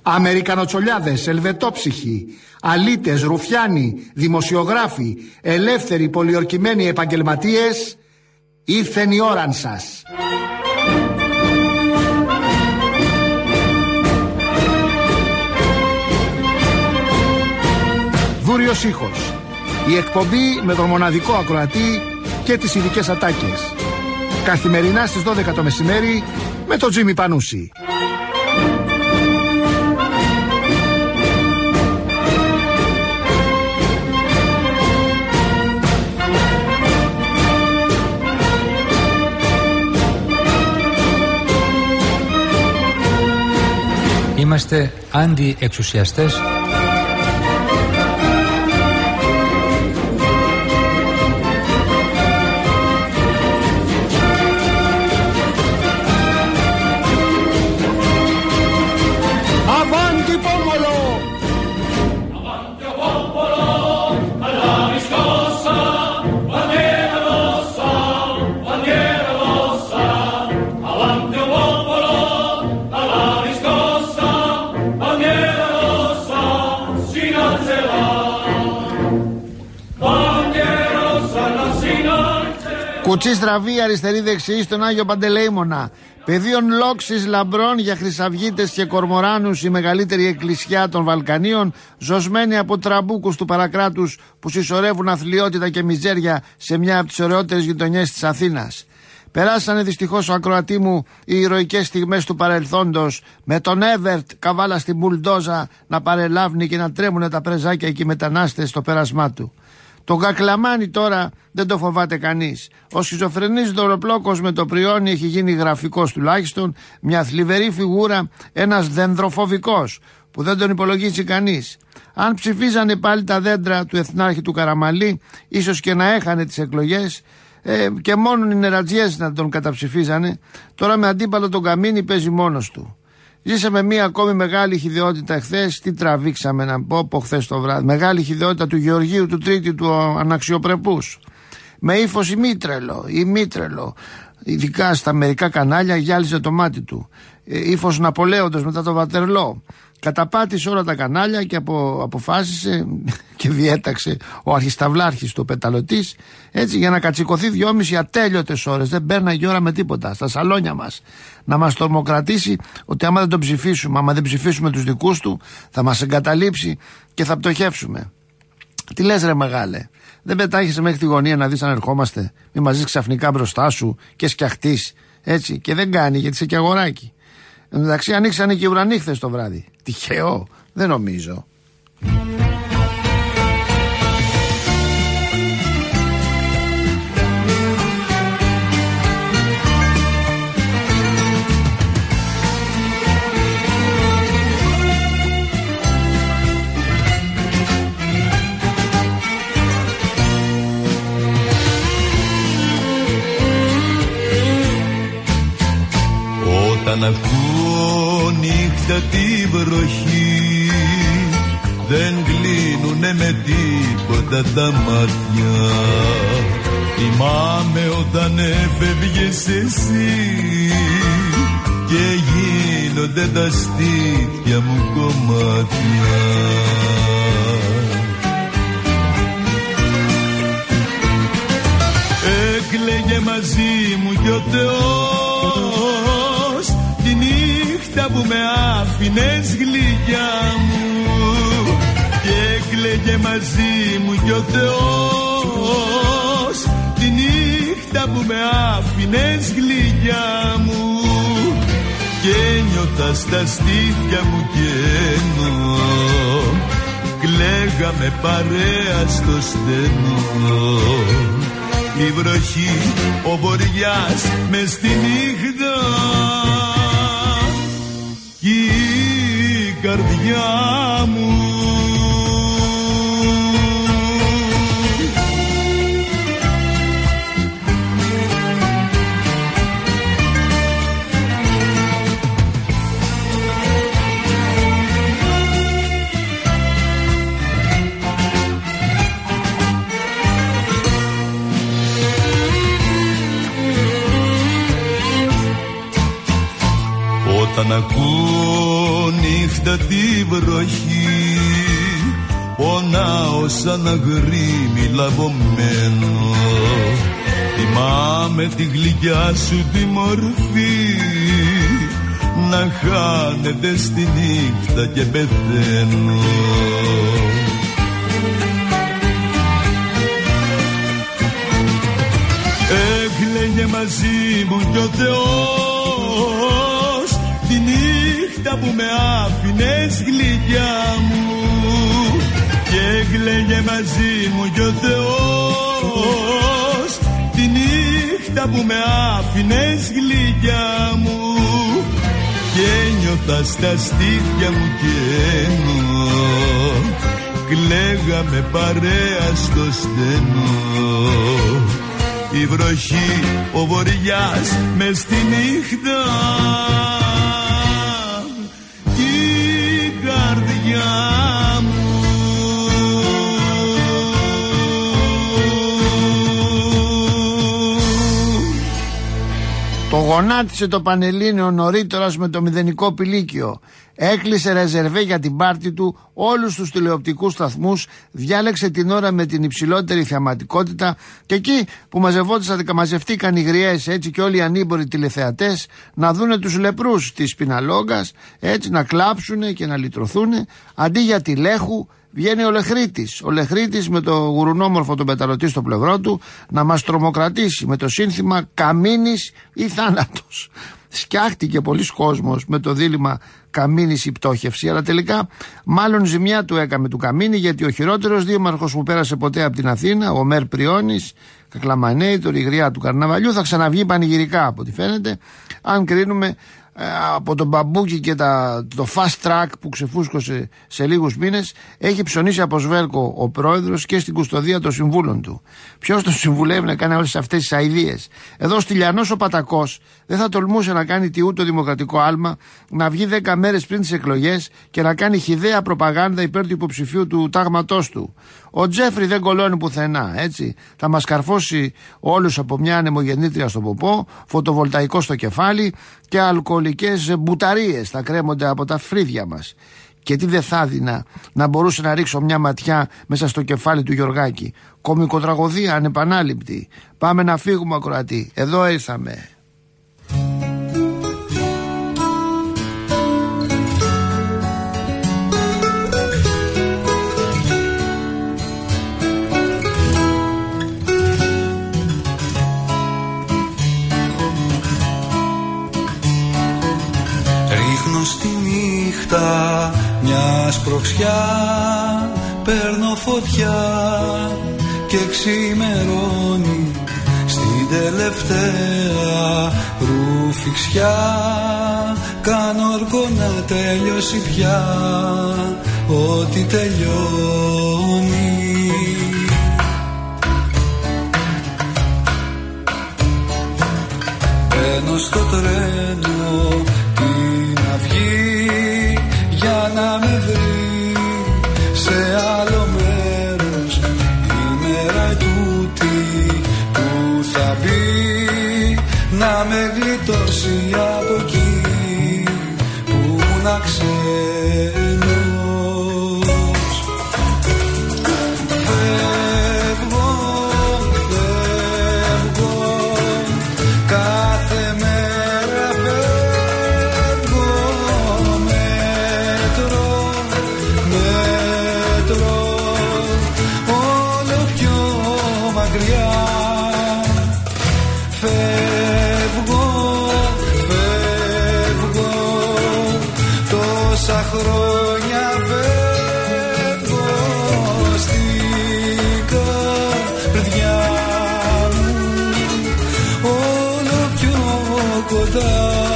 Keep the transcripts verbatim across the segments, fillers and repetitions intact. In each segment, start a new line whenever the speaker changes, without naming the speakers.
Αμερικανοτσολιάδες, ελβετόψυχοι, αλήτες, ρουφιάνοι, δημοσιογράφοι, ελεύθεροι πολιορκημένοι επαγγελματίες, ήρθεν η ώραν σας. Δούριος ήχος. Η εκπομπή με τον μοναδικό ακροατή και τις ειδικές ατάκες. Καθημερινά στις δώδεκα το μεσημέρι με τον Τζίμι Πανούση.
Είμαστε αντιεξουσιαστές.
Κουτσί στραβή, αριστερή δεξί στον Άγιο Παντελεήμονα. Πεδίων λόξης λαμπρών για χρυσαυγίτες και κορμοράνους, η μεγαλύτερη εκκλησιά των Βαλκανίων, ζωσμένη από τραμπούκους του παρακράτους που συσσωρεύουν αθλιότητα και μιζέρια σε μια από τις ωραιότερες γειτονιές της Αθήνας. Περάσανε δυστυχώς, ο ακροατή μου, οι ηρωικές στιγμές του παρελθόντος, με τον Εύερτ καβάλα στην μπουλντόζα να παρελάβνει και να τρέμουνε τα πρεζάκια και οι μετανάστες στο πέρασμά του. Το Κακλαμάνι τώρα δεν το φοβάται κανείς. Ο σχιζοφρενής δωροπλόκος με το πριόνι έχει γίνει γραφικός τουλάχιστον, μια θλιβερή φιγούρα, ένας δενδροφοβικός που δεν τον υπολογίζει κανείς. Αν ψηφίζανε πάλι τα δέντρα του Εθνάρχη του Καραμαλή, ίσως και να έχανε τις εκλογές ε, και μόνο οι νερατζιές να τον καταψηφίζανε. Τώρα με αντίπαλο τον Καμίνη παίζει μόνος του. Ζήσαμε μία ακόμη μεγάλη χυδαιότητα εχθές. Τι τραβήξαμε να πω από χθες το βράδυ. Μεγάλη χυδαιότητα του Γεωργίου του Τρίτη, του αναξιοπρεπούς. Με ύφος ημίτρελο, ημίτρελο. Ειδικά στα μερικά κανάλια γυάλιζε το μάτι του. Ε, ύφος Ναπολέοντος μετά το Βατερλό. Καταπάτησε όλα τα κανάλια και απο, αποφάσισε και διέταξε ο αρχισταυλάρχης του πεταλωτής, έτσι, για να κατσικωθεί δυόμιση ατέλειωτες ώρες. Δεν πέρναγε ώρα με τίποτα στα σαλόνια μας, να μας τρομοκρατήσει ότι άμα δεν τον ψηφίσουμε, άμα δεν ψηφίσουμε τους δικούς του, θα μας εγκαταλείψει και θα πτωχεύσουμε. Τι λες ρε μεγάλε, δεν πετάχεσαι μέχρι τη γωνία να δεις αν ερχόμαστε? Μη μας δεις ξαφνικά μπροστά σου και σκιαχτείς, έτσι, και δεν κάνει γιατί είσαι και αγοράκι. Εν τω μεταξύ ανοίξανε και οι ουρανοί χθες το βράδυ. Τυχαίο? Δεν νομίζω.
Όταν ακούω νύχτα τη βροχή, δεν κλείνουνε με τίποτα τα μάτια. Θυμάμαι όταν έφευγες εσύ και γίνονται τα στήθια μου κομμάτια. Έκλαιγε μαζί μου κι ο Θεός τη νύχτα που με άφηνες γλυκιά μου, και έκλαιγε μαζί μου κι ο Θεός τη νύχτα που με άφηνες γλυκιά μου, και νιώτα στα στήθια μου κενό, κλαίγαμε παρέα στο στενό. Η βροχή, ο βοριάς μες στη νύχτα κι η καρδιά μου. Όταν ακούω νύχτα νύχτα τη βροχή, πονάω σαν αγρίμι λαβωμένο. Θυμάμαι τη γλυκιά σου τη μορφή να χάνεται στη νύχτα και πεθαίνω. Έκλαιγε μαζί μου κι ο Θεός τη νύχτα που με άφηνες γλυκιά μου, και έκλαιγε μαζί μου κι ο Θεός τη νύχτα που με άφηνες γλυκιά μου, και νιώθα στα στήθια μου καίνο, κλαίγαμε παρέα στο στενό. Η βροχή, ο βοριάς μες στη νύχτα, η καρδιά μου.
Το γονάτισε το Πανελλήνιο νωρίτορας με το μηδενικό πηλίκιο. Έκλεισε ρεζερβέ για την πάρτη του όλους τους τηλεοπτικούς σταθμούς, διάλεξε την ώρα με την υψηλότερη θεαματικότητα, και εκεί που μαζευόντουσαν, μαζευτήκαν οι γριές, έτσι, και όλοι οι ανήμποροι τηλεθεατές να δούνε τους λεπρούς της Πιναλόγκας, έτσι, να κλάψουνε και να λυτρωθούνε, αντί για τη Λέχου βγαίνει ο Λεχρίτης. Ο Λεχρίτης με το γουρουνόμορφο τον πεταλωτή στο πλευρό του να μας τρομοκρατήσει με το σύνθημα Καμίνης ή θάνατος. Σκιάχτηκε πολλοί κόσμος με το δίλημμα Καμίνης ή πτώχευση, αλλά τελικά μάλλον ζημιά του έκαμε του Καμίνη, γιατί ο χειρότερος δήμαρχος που πέρασε ποτέ από την Αθήνα, ο Μέρ Πριώνης, Κακλαμανέιτορ, η γριά του καρναβαλιού, θα ξαναβγεί πανηγυρικά από ό,τι φαίνεται, αν κρίνουμε από τον μπαμπούκι και τα, το fast track που ξεφούσκωσε σε λίγους μήνες. Έχει ψωνίσει από σβέρκο ο πρόεδρος και στην κουστοδία των συμβούλων του. Ποιος τον συμβουλεύει να κάνει όλες αυτές τις αηδίες? Εδώ ο Στυλιανός ο Πατακός δεν θα τολμούσε να κάνει τι ούτε δημοκρατικό άλμα, να βγει δέκα μέρες πριν τις εκλογές και να κάνει χυδαία προπαγάνδα υπέρ του υποψηφίου του τάγματός του. Ο Τζέφρι δεν κολώνει πουθενά, έτσι. Θα μας καρφώσει όλους από μια ανεμογεννήτρια στο ποπό, φωτοβολταϊκό στο κεφάλι και αλκοολικές μπουταρίες θα κρέμονται από τα φρύδια μας. Και τι δεν θα έδινα να μπορούσε να ρίξω μια ματιά μέσα στο κεφάλι του Γιωργάκη. Κομικοτραγωδία ανεπανάληπτη. Πάμε να φύγουμε, ακροατή. Εδώ ήρθαμε.
Στη νύχτα μια σπρωξιά παίρνω φωτιά και ξημερώνει στην τελευταία ρουφιξιά. Κάνω όρκο να τελειώσει πια ό,τι τελειώνει. Μπαίνω στο τρένο για να με βρει σε άλλο μέρος, η μέρα τούτη που θα μπει να με γλιτώσει από εκεί που να ξένος. Φεύγω, φεύγω, κάθε μέρα φεύγω. Φεύγω, φεύγω, τόσα χρόνια φεύγω στην καρδιά μου, όλο πιο κοντά.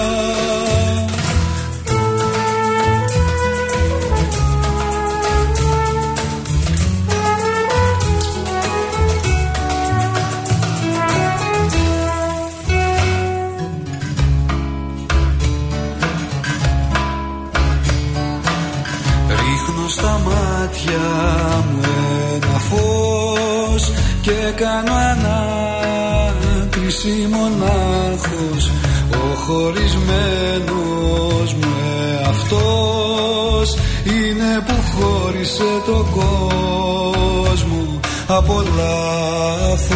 Στα μάτια μου ένα φως και κάνω ανάκριση μονάχος. Ο χωρισμένος με αυτός είναι που χώρισε το κόσμο από λάθος.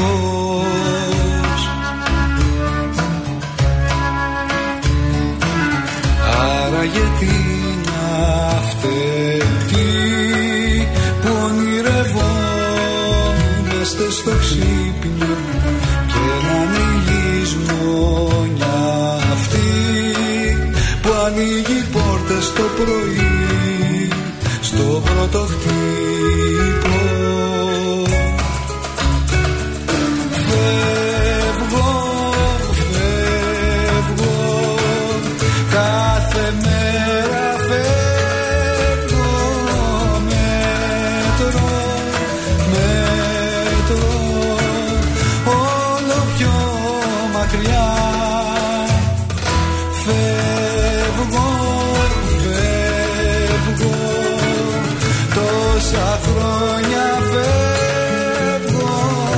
Άρα γιατί να φταίει που ονειρευόμαστε στο ξύπνιο και να ανοίγεις μονιά αυτή που ανοίγει πόρτες το πρωί στο πρώτο χτύπο. Φεύγω, φεύγω, κάθε μέρα φεύγω, μέτρο, μέτρο, όλο πιο μακριά. Φεύγω, φεύγω, τόσα χρόνια φεύγω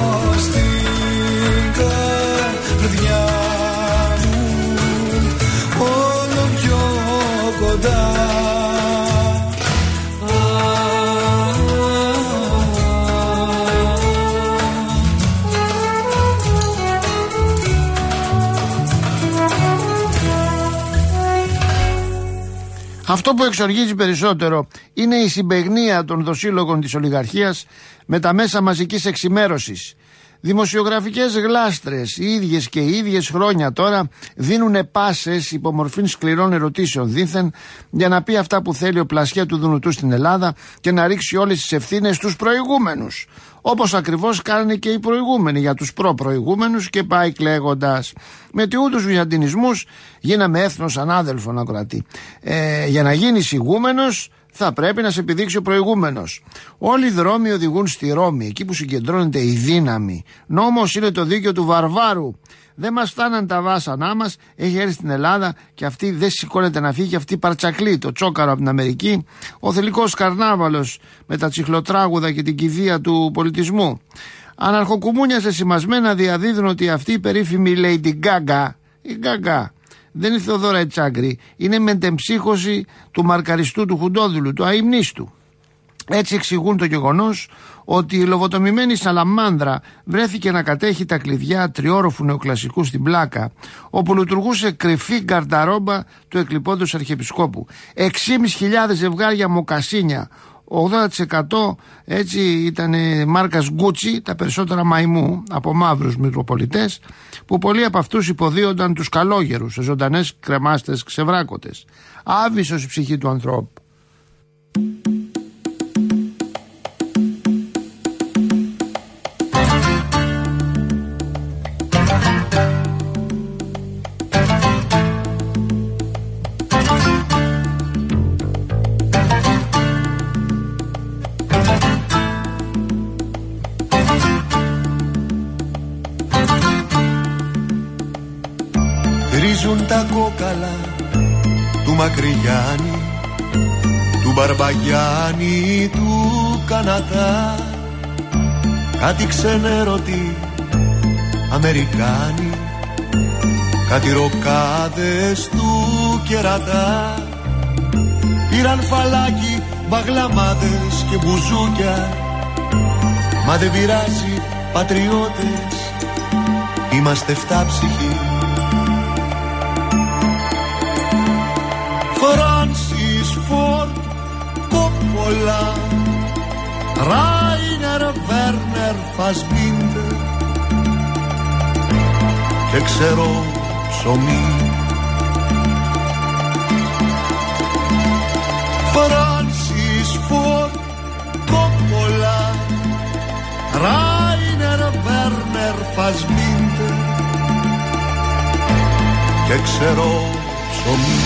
στην καρδιά μου, όλο πιο κοντά.
Αυτό που εξοργίζει περισσότερο είναι η συμπαιγνία των δοσύλλογων της ολιγαρχίας με τα μέσα μαζικής εξημέρωσης. Δημοσιογραφικές γλάστρες, οι ίδιες και οι ίδιες χρόνια τώρα, δίνουν πάσες υπό μορφή σκληρών ερωτήσεων δήθεν για να πει αυτά που θέλει ο πλασιέ του Δουνουτού στην Ελλάδα και να ρίξει όλες τις ευθύνες στους προηγούμενους. Όπως ακριβώς κάνανε και οι προηγούμενοι για τους προ-προηγούμενους και πάει κλαίγοντας. Με τιούτους βυζαντινισμούς γίναμε έθνος ανάδελφων ακροατή. Ε, για να γίνεις ηγούμενος θα πρέπει να σε επιδείξει ο προηγούμενος. Όλοι οι δρόμοι οδηγούν στη Ρώμη, εκεί που συγκεντρώνεται η δύναμη. Νόμος είναι το δίκαιο του βαρβάρου. Δεν μας φτάναν τα βάσανά μας, έχει έρθει στην Ελλάδα και αυτή δεν σηκώνεται να φύγει, αυτή παρτσακλεί το τσόκαρο από την Αμερική. Ο θελικός καρνάβαλος με τα τσιχλοτράγουδα και την κηδεία του πολιτισμού. Αναρχοκουμούνια σε σημασμένα διαδίδουν ότι αυτή η περίφημη Lady Gaga, η Gaga, δεν είναι η Θεοδόρα Ετσάγκρη, είναι μετεμψύχωση του μαρκαριστού του Χουντόδουλου, του αημνίστου. Έτσι εξηγούν το γεγονός ότι η λοβοτομημένη Σαλαμάνδρα βρέθηκε να κατέχει τα κλειδιά τριόροφου νεοκλασικού στην Πλάκα, όπου λειτουργούσε κρυφή γκαρνταρόμπα του εκλειπώντος Αρχιεπισκόπου. έξι χιλιάδες πεντακόσια ζευγάρια μοκασίνια, ογδόντα τοις εκατό έτσι ήταν μάρκας Γκούτσι, τα περισσότερα μαϊμού από μαύρους μητροπολιτές, που πολλοί από αυτούς υποδίονταν τους καλόγερους σε ζωντανές κρεμάστες ξεβράκωτες. Άβυσσος η ψυχή του ανθρώπου.
Ρίζουν τα κόκαλα του Μακρυγιάννη, του Μπαρμπαγιάννη, του Κανατά. Κάτι ξενέρωτοι Αμερικάνοι, κάτι ροκάδες του Κερατά. Πήραν φαλάκι, μπαγλαμάδες και μπουζούκια, μα δεν πειράζει πατριώτες, είμαστε φτάψυχοι. Φράνσις Φόρντ Κόπολα, Ράινερ Βέρνερ Φασμπίντερ και ξέρω ψωμί. Φράνσις Φόρντ Κόπολα, Ράινερ Βέρνερ Φασμπίντερ και ξέρω ψωμί.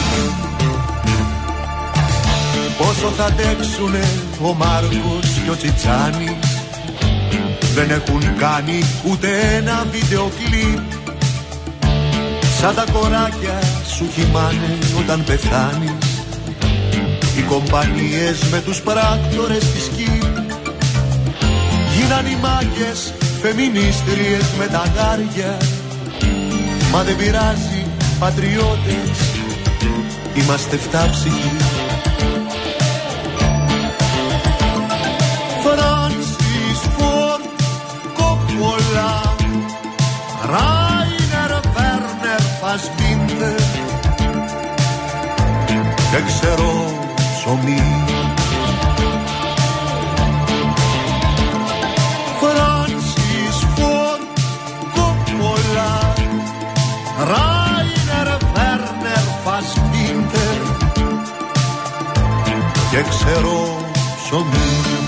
Πόσο θα αντέξουνε ο Μάρκος και ο Τσιτσάνης, δεν έχουν κάνει ούτε ένα βίντεο κλιπ. Σαν τα κοράκια σου χυμάνε όταν πεθάνεις, οι κομπανίες με τους πράκτορες της ΚΙΠ. Γίναν οι μάγκες φεμινίστριες με τα γάρια, μα δεν πειράζει πατριώτες, είμαστε φτάψυχοι. Φράνσις Φόρντ Κόπολα, Ράινερ Βέρνερ Φασμπίντερ και ξέρω ψωμί. Φράνσις Φόρντ Κόπολα, Ράινερ Βέρνερ Φασμπίντερ και ξέρω ψωμί.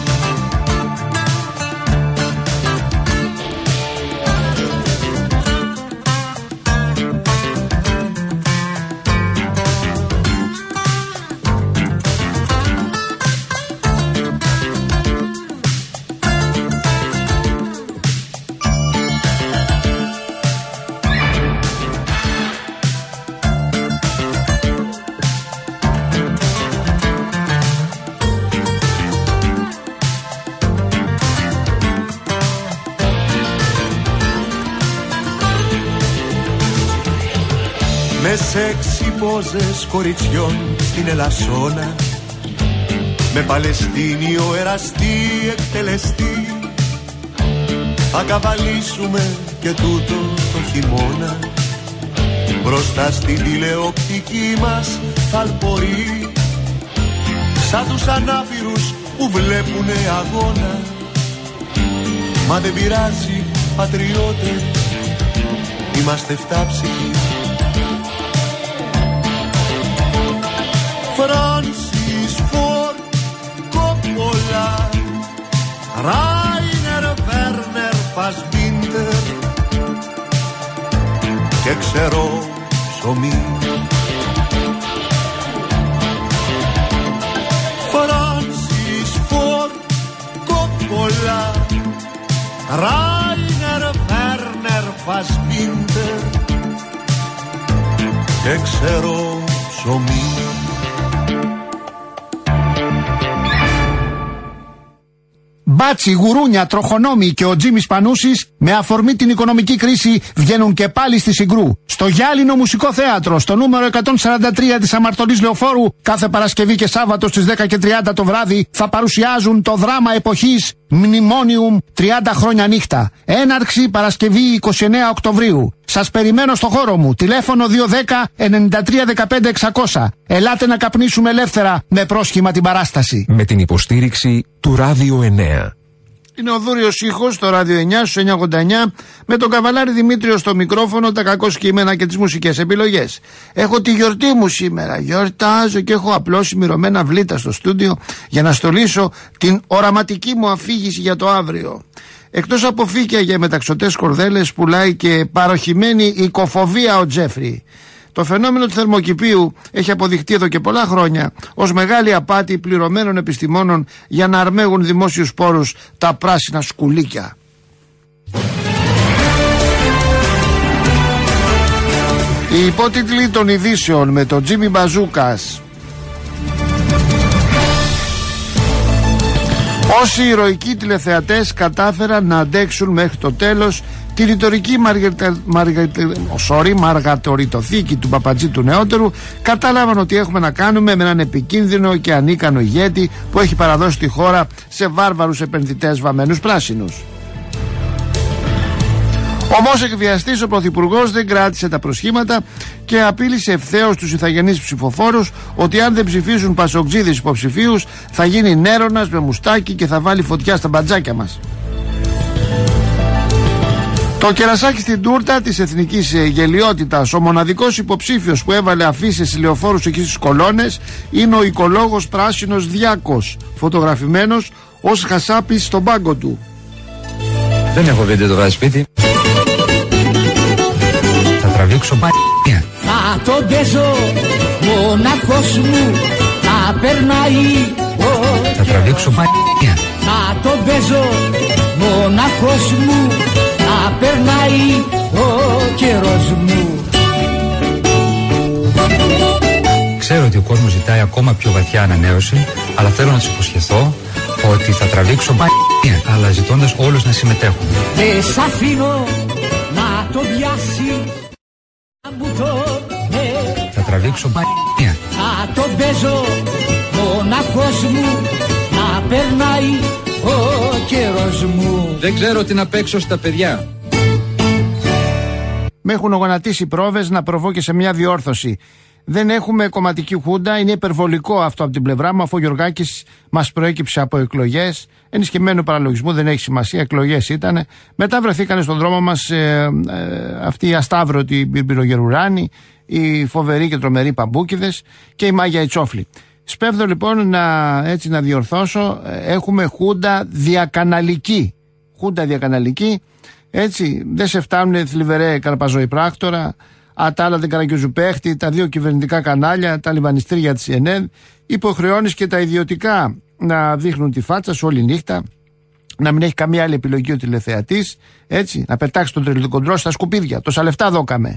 Με σεξι πόζες κοριτσιών στην Ελασσόνα, με Παλαιστίνιο εραστή εκτελεστή, θα καβαλήσουμε και τούτο το χειμώνα. Μπροστά στην τηλεοπτική μας θαλπορεί, σαν τους ανάπηρους που βλέπουνε αγώνα. Μα δεν πειράζει πατριώτες, είμαστε φτάψυχοι. Φράνσις Φόρντ Κόπολα, Ράινερ Βέρνερ Φασμπίντερ και ξέρω ψωμί. Φράνσις Φόρντ Κόπολα, Ράινερ Βέρνερ Φασμπίντερ και ξέρω ψωμί.
Μπάτσι, γουρούνια, τροχονόμοι και ο Τζίμις Πανούσης με αφορμή την οικονομική κρίση βγαίνουν και πάλι στη Συγκρού. Στο Γυάλινο Μουσικό Θέατρο, στο νούμερο εκατόν σαράντα τρία της Αμαρτωλής Λεωφόρου, κάθε Παρασκευή και Σάββατο στις δέκα και τριάντα το βράδυ θα παρουσιάζουν το δράμα εποχής Μνημόνιουμ τριάντα χρόνια νύχτα. Έναρξη Παρασκευή εικοστή ενάτη Οκτωβρίου. Σας περιμένω στο χώρο μου. Τηλέφωνο δύο ένα μηδέν εννιά τρία ένα πέντε εξακόσια. Ελάτε να καπνίσουμε ελεύθερα με πρόσχημα την παράσταση.
Με την υποστήριξη του Ράδιο εννέα.
Είναι ο Δούριος ήχος στο Ράδιο εννιά στους εννιά ογδόντα εννιά, με τον Καβαλάρη Δημήτριο στο μικρόφωνο, τα κακώς κείμενα και τις μουσικές επιλογές. Έχω τη γιορτή μου σήμερα. Γιορτάζω και έχω απλώσει μυρωμένα βλήτα στο στούντιο για να στολίσω την οραματική μου αφήγηση για το αύριο. Εκτός από φύκια για μεταξωτές κορδέλες, πουλάει και παροχημένη οικοφοβία ο Τζέφρι. Το φαινόμενο του θερμοκηπίου έχει αποδειχτεί εδώ και πολλά χρόνια ως μεγάλη απάτη πληρωμένων επιστημόνων για να αρμέγουν δημόσιους πόρους τα πράσινα σκουλίκια. Οι υπότιτλοι των ειδήσεων με τον Τζίμι Μπαζούκας. Όσοι ηρωικοί τηλεθεατές κατάφεραν να αντέξουν μέχρι το τέλος τη ρητορική μαργαριτα... μαργαριτα... sorry, μαργατοριτοθήκη του Παπατζή του νεότερου, κατάλαβαν ότι έχουμε να κάνουμε με έναν επικίνδυνο και ανίκανο ηγέτη που έχει παραδώσει τη χώρα σε βάρβαρους επενδυτές βαμμένους πράσινους. Όμως εκβιαστής ο Πρωθυπουργός δεν κράτησε τα προσχήματα και απείλησε ευθέως τους ηθαγενείς ψηφοφόρους ότι αν δεν ψηφίζουν πασοκτζίδες υποψηφίους θα γίνει νέρονας με μουστάκι και θα βάλει φωτιά στα μπατζάκια μας. Το κερασάκι στην τούρτα της εθνικής γελιότητας, ο μοναδικός υποψήφιος που έβαλε αφήσεις λεωφόρους εκεί στις κολόνες, είναι ο οικολόγος πράσινος Διάκος, φωτογραφημένος ως χασάπης στον πάγκο του.
Δεν έχω βίντεο το βράδυ σπίτι. Θα τραβήξω μπα***ια.
Θα τον παίζω μοναχός μου, θα περνάει ο...
Θα τραβήξω μπα***ια.
Θα τον παίζω μοναχός μου, θα περνάει ο καιρός μου.
Ξέρω ότι ο κόσμος ζητάει ακόμα πιο βαθιά ανανέωση, αλλά θέλω να τους υποσχεθώ ότι θα τραβήξω μπα***ια, αλλά ζητώντας όλους να συμμετέχουν.
Δεν σ' αφήνω να το πιάσει, να μου το
τραβήξω μπανία.
Θα τον παίζω μοναχός μου, να περνάει ο καιρός μου.
Δεν ξέρω τι να παίξω στα παιδιά.
Με έχουν γονατίσει πρόβες να προβώ και σε μια διόρθωση. Δεν έχουμε κομματική χούντα, είναι υπερβολικό αυτό από την πλευρά μου, αφού ο Γιωργάκης μας προέκυψε από εκλογές. Ενισχυμένου παραλογισμού, δεν έχει σημασία, εκλογές ήταν. Μετά βρεθήκαν στον δρόμο μας ε, ε, αυτοί οι ασταύρωτοι μπυρμπυρογερουράνοι, οι φοβεροί και τρομεροί παμπούκιδες και η Μάγια Ιτσόφλη. Σπέβδω λοιπόν να, έτσι, να διορθώσω, έχουμε χούντα διακαναλική. Χούντα διακαναλική, έτσι, δεν σε φτάνουν θλιβερέ Καρπαζόη πράκτορα, Ατάλαντε Καραγκιουζουπέχτη, τα δύο κυβερνητικά κανάλια, τα λιβανιστήρια της ΕΝΕΔ. Υποχρεώνεις και τα ιδιωτικά να δείχνουν τη φάτσα σου όλη νύχτα, να μην έχει καμία άλλη επιλογή ο τηλεθεατής, έτσι, να πετάξει τον τρελοκοντρό στα σκουπίδια. Τόσα λεφτά δώκαμε.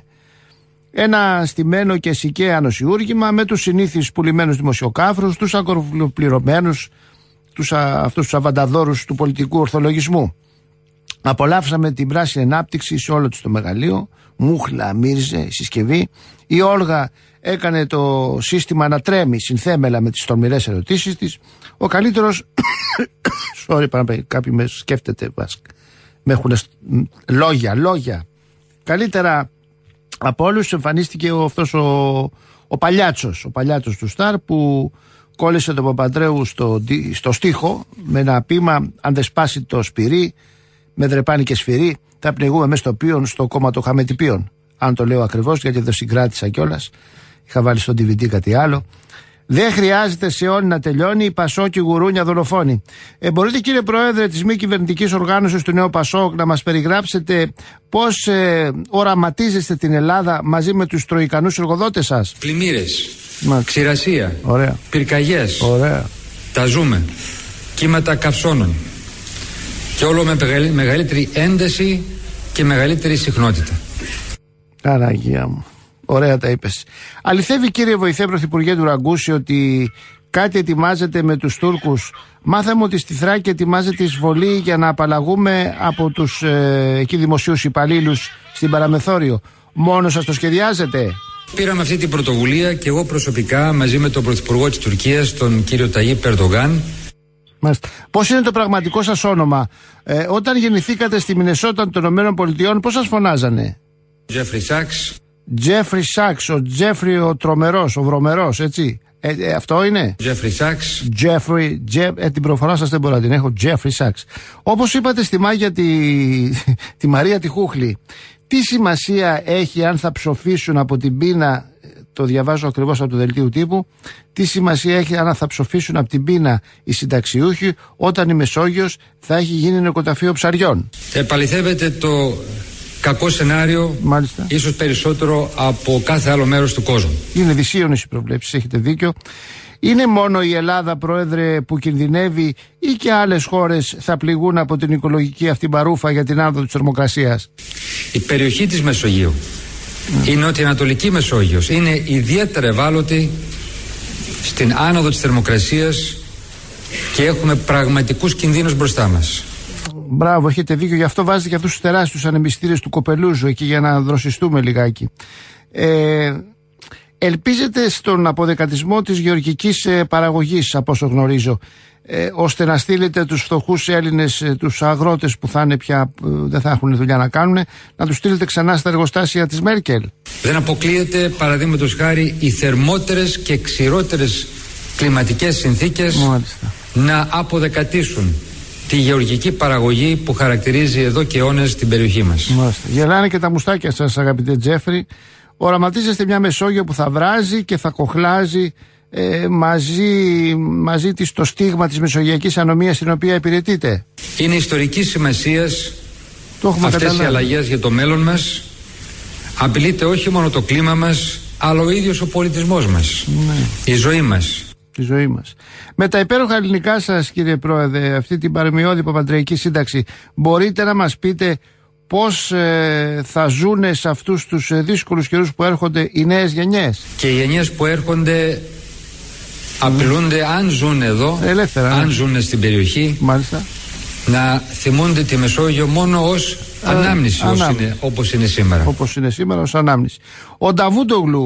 Ένα στημένο και σικέ ανοσιούργημα με τους συνήθεις πουλημένους δημοσιοκάφρους, τους ακροπληρωμένους, τους, α, αυτούς τους αβανταδόρους του πολιτικού ορθολογισμού. Απολαύσαμε την πράσινη ανάπτυξη σε όλο της το μεγαλείο. Μούχλα, μύριζε, η συσκευή. Η Όλγα έκανε το σύστημα να τρέμει συνθέμελα με τις τολμηρές ερωτήσεις της. Ο καλύτερος. Sorry, παραπέρα, κάποιοι με σκέφτεται. Με έχουν λόγια, λόγια. Καλύτερα από όλους εμφανίστηκε ο, αυτός ο, ο Παλιάτσος, ο Παλιάτσος του Σταρ, που κόλλησε τον Παπαντρέου στο, στο στίχο με ένα πείμα: αν δεν σπάσει το σπυρί, με δρεπάνι και σφυρί, θα πνιγούμε μέσα στο πίον, στο κόμμα των χαμετυπίων. Αν το λέω ακριβώς, γιατί δεν συγκράτησα κιόλας. Είχα βάλει στο ντι βι ντι κάτι άλλο. Δεν χρειάζεται σε όλοι να τελειώνει η Πασόκ και γουρούνια δολοφόνη. Ε, μπορείτε, κύριε Πρόεδρε της μη κυβερνητικής οργάνωσης του Νέου Πασόκ, να μας περιγράψετε πώς ε, οραματίζεστε την Ελλάδα μαζί με τους τροικανούς εργοδότες σας?
Πλημμύρες,
Μα...
ξηρασία,
Ωραία.
πυρκαγιές.
Ωραία.
Τα ζούμε. Κύματα καυσώνων. Και όλο με μεγαλύτερη ένταση και μεγαλύτερη συχνότητα.
Καραγία μου. Ωραία τα είπες. Αληθεύει, κύριε Βοηθέ Πρωθυπουργέ του Ραγκούση, ότι κάτι ετοιμάζεται με τους Τούρκους? Μάθαμε ότι στη Θράκη ετοιμάζεται εισβολή για να απαλλαγούμε από τους ε, εκεί δημοσίους υπαλλήλους στην παραμεθόριο. Μόνο σας το σχεδιάζετε?
Πήραμε αυτή την πρωτοβουλία και εγώ προσωπικά μαζί με τον Πρωθυπουργό της Τουρκίας, τον κύριο Ταγίπ Ερντογάν.
Πώς είναι το πραγματικό σας όνομα? Ε, όταν γεννηθήκατε στη Μινεσότα των Ηνωμένων Πολιτειών, πώς σας φωνάζανε?
Τζέφρι Σάξ.
Τζέφρι Σάξ, ο Τζέφρι ο τρομερός, ο βρωμερός, έτσι. Ε, ε, αυτό είναι?
Τζέφρι Σάξ.
Τζέφρι, ε, την προφορά σας δεν μπορώ να την έχω. Τζέφρι Σάξ. Όπως είπατε στη Μάγια τη, τη Μαρία τη Χούχλη, τι σημασία έχει αν θα ψοφήσουν από την πείνα? Το διαβάζω ακριβώς από το δελτίο τύπου. Τι σημασία έχει αν θα ψοφήσουν από την πείνα οι συνταξιούχοι, όταν η Μεσόγειος θα έχει γίνει νοικοταφείο ψαριών?
Επαληθεύεται το κακό σενάριο,
μάλιστα,
ίσως περισσότερο από κάθε άλλο μέρος του κόσμου.
Είναι δυσίωνες οι προβλέψεις, έχετε δίκιο. Είναι μόνο η Ελλάδα, Πρόεδρε, που κινδυνεύει, ή και άλλες χώρες θα πληγούν από την οικολογική αυτή μπαρούφα για την άνοδο της θερμοκρασίας?
Η περιοχή της Μεσογείου, mm. η νοτιοανατολική Μεσόγειος, είναι ιδιαίτερα ευάλωτη στην άνοδο της θερμοκρασίας και έχουμε πραγματικούς κινδύνους μπροστά μας.
Μπράβο, έχετε δίκιο. Γι' αυτό βάζετε και αυτούς τους τεράστιους ανεμιστήρες του Κοπελούζου εκεί, για να δροσιστούμε λιγάκι. Ε, ελπίζετε στον αποδεκατισμό της γεωργικής ε, παραγωγής, από όσο γνωρίζω, ε, ώστε να στείλετε τους φτωχούς Έλληνες, ε, τους αγρότες που θα είναι πια, ε, δεν θα έχουν δουλειά να κάνουν, να τους στείλετε ξανά στα εργοστάσια της Μέρκελ?
Δεν αποκλείεται, παραδείγματος χάρη, οι θερμότερες και ξηρότερες κλιματικές συνθήκες, μάλιστα, να αποδεκατίσουν τη γεωργική παραγωγή που χαρακτηρίζει εδώ και αιώνες την περιοχή μας.
Μάλιστα. Γελάνε και τα μουστάκια σας, αγαπητέ Τζέφρι. Οραματίζεστε μια Μεσόγειο που θα βράζει και θα κοχλάζει ε, μαζί, μαζί της το στίγμα της μεσογειακής ανομίας την οποία υπηρετείτε.
Είναι ιστορικής σημασίας αυτές
καταλάβει.
οι αλλαγές για το μέλλον μας. Απειλείται όχι μόνο το κλίμα μας, αλλά ο ίδιος ο πολιτισμός μας, ναι, η ζωή μας.
Τη ζωή μας. Με τα υπέροχα ελληνικά σας, κύριε Πρόεδρε, αυτή την παρομοιώδη παπαντρεϊκή σύνταξη, μπορείτε να μας πείτε πώς ε, θα ζούνε σε αυτούς τους ε, δύσκολους καιρούς που έρχονται οι νέες γενιές?
Και οι γενιές που έρχονται απειλούνται, mm. αν ζουν εδώ, ελεύθερα, αν ναι, ζουν στην περιοχή, μάλιστα, να θυμούνται τη Μεσόγειο μόνο ως ε, ανάμνηση, ως είναι, όπως είναι σήμερα.
Όπως είναι σήμερα, ως ανάμνηση. Ο Νταβούντογλου,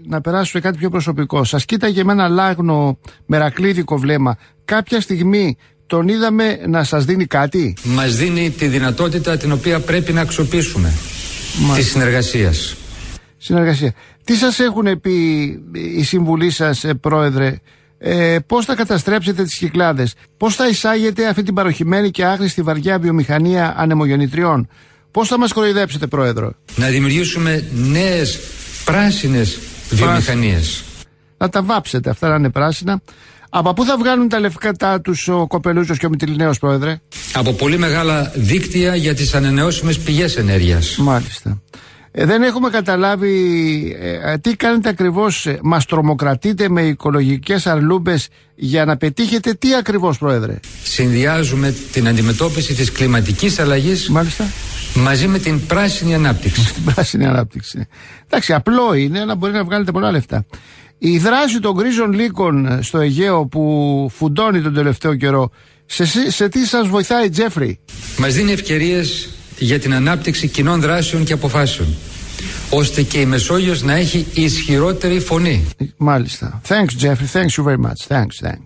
να περάσω σε κάτι πιο προσωπικό. Σας κοίταγε με ένα λάγνο μερακλίδικο βλέμμα. Κάποια στιγμή τον είδαμε να σας δίνει κάτι?
Μας δίνει τη δυνατότητα την οποία πρέπει να αξιοποιήσουμε. Μα... Τη συνεργασίας.
Συνεργασία. Τι σας έχουν πει οι συμβουλοί σας, πρόεδρε? Ε, πώς θα καταστρέψετε τις Κυκλάδες? Πώς θα εισάγετε αυτή την παροχημένη και άχρηστη βαριά βιομηχανία ανεμογεννητριών? Πώς θα μας κοροϊδέψετε, πρόεδρο?
Να δημιουργήσουμε νέες πράσινες βιομηχανίες.
Να τα βάψετε αυτά να είναι πράσινα. Από πού θα βγάλουν τα λευκά τους ο Κοπελούτσος και ο Μητυλινέος, πρόεδρε?
Από πολύ μεγάλα δίκτυα για τις ανανεώσιμες πηγές ενέργειας.
Μάλιστα. Ε, δεν έχουμε καταλάβει ε, τι κάνετε ακριβώς. ε, Μας τρομοκρατείτε με οικολογικές αρλούμπες για να πετύχετε τι ακριβώς, πρόεδρε?
Συνδυάζουμε την αντιμετώπιση της κλιματικής αλλαγής.
Μάλιστα.
Μαζί με την πράσινη ανάπτυξη.
Την πράσινη ανάπτυξη. Εντάξει, απλό είναι, αλλά μπορεί να βγάλετε πολλά λεφτά. Η δράση των γκρίζων λύκων στο Αιγαίο που φουντώνει τον τελευταίο καιρό, σε, σε τι σας βοηθάει, Τζέφρι?
Μας δίνει ευκαιρίες για την ανάπτυξη κοινών δράσεων και αποφάσεων, ώστε και η Μεσόγειος να έχει ισχυρότερη φωνή.
Μάλιστα. Thanks, Jeffrey. Thanks you very much. Thanks, thanks.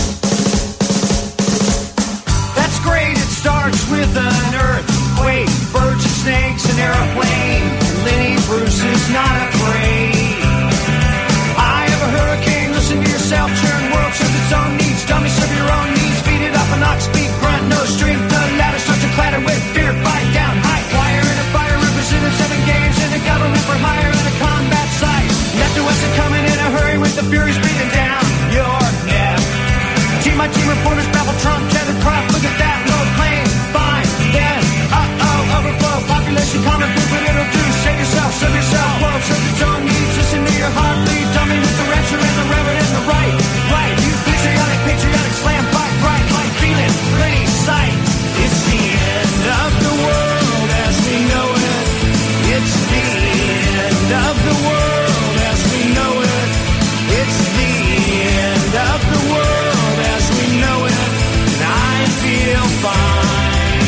That's great. It starts with an earthquake, birds and snakes, an airplane. Lenny Bruce is not afraid. I have a hurricane. Listen to yourself. Churn world serves its own needs. Dummy serve your own needs. Beat it up and not speak. Grunt, no strength. The ladder starts to clatter with fear. Fight down. High wire and a fire. Representing seven games in a government for hire and a combat site. Left to west and coming in a hurry with the furies breathing down your neck. Team my team reporters babble Trump, tethered crop. Look at that low plane. Fine. Then, uh-oh, overflow. Population common food, but it'll do. Save yourself, serve yourself. World serves its own needs. Listen to your heartbeat. Dummy with the rapture and the reverend and the right. Right. You patriotic, patriotic slam. Fight right. Like feeling pretty sight. It's the end of the world as we know it. It's the end of the world as we know it. It's the end of the world as we know it. And I feel fine.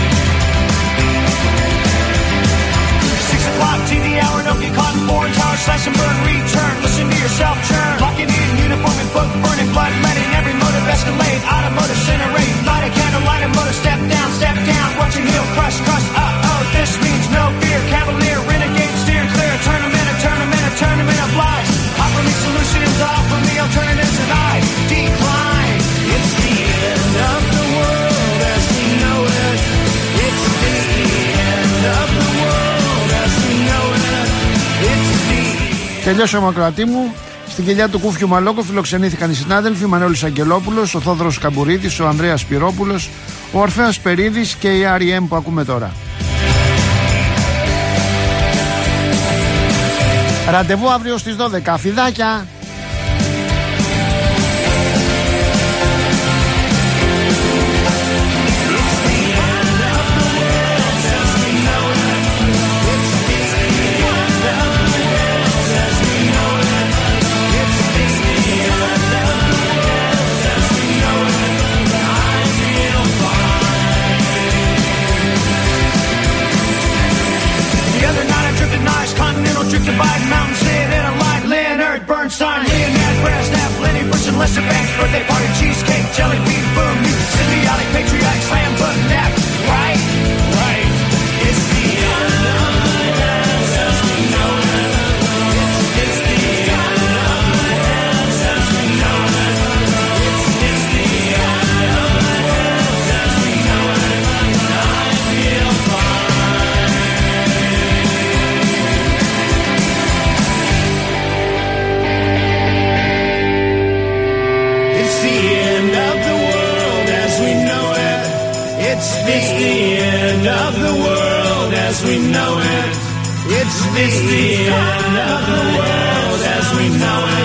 Six o'clock T V hour, don't get caught in foreign towers, slash and burn, return. Listen to yourself churn. Locking in uniform and book, burning blood, letting every motive escalate. Automotive incinerate, light a candle, light a motor, step down, step down. Watching heel crush, crush, uh-oh, this means no fear. Cavalier, renegade, steer clear. Tournament, a tournament, a tournament of lies. Offer me solutions, offer me alternatives, and I decline. It's the end of the world as we know it. It's the end of the world as we know it. It's the...
Τελειώσαμε, ακροατή μου. Στην κοιλιά του Κούφιου Μαλόκο φιλοξενήθηκαν οι συνάδελφοι Μανώλης Αγγελόπουλος, ο Θόδωρος Καμπουρίδης, ο Ανδρέας Σπυρόπουλος, ο Ορφέας Περίδης και η αρ ι εμ που ακούμε τώρα. Ραντεβού αύριο στις δώδεκα. Φιδάκια!
Drifted by the mountain, sit in a line. Leonard Bernstein, Leonard Brezhnev, Lenny Bruce and Lester Banks, birthday party, cheesecake, jelly bean, boom, you symbiotic, patriotic, slam button, that right, right. It's the end of the world as we know it. It's, it's the end of the world as we know it. It's, it's the end of the world as we know it. And I feel fine. It's the end of the world as we know it. It's the end of the world as we know it. It's the end of the world as we know it.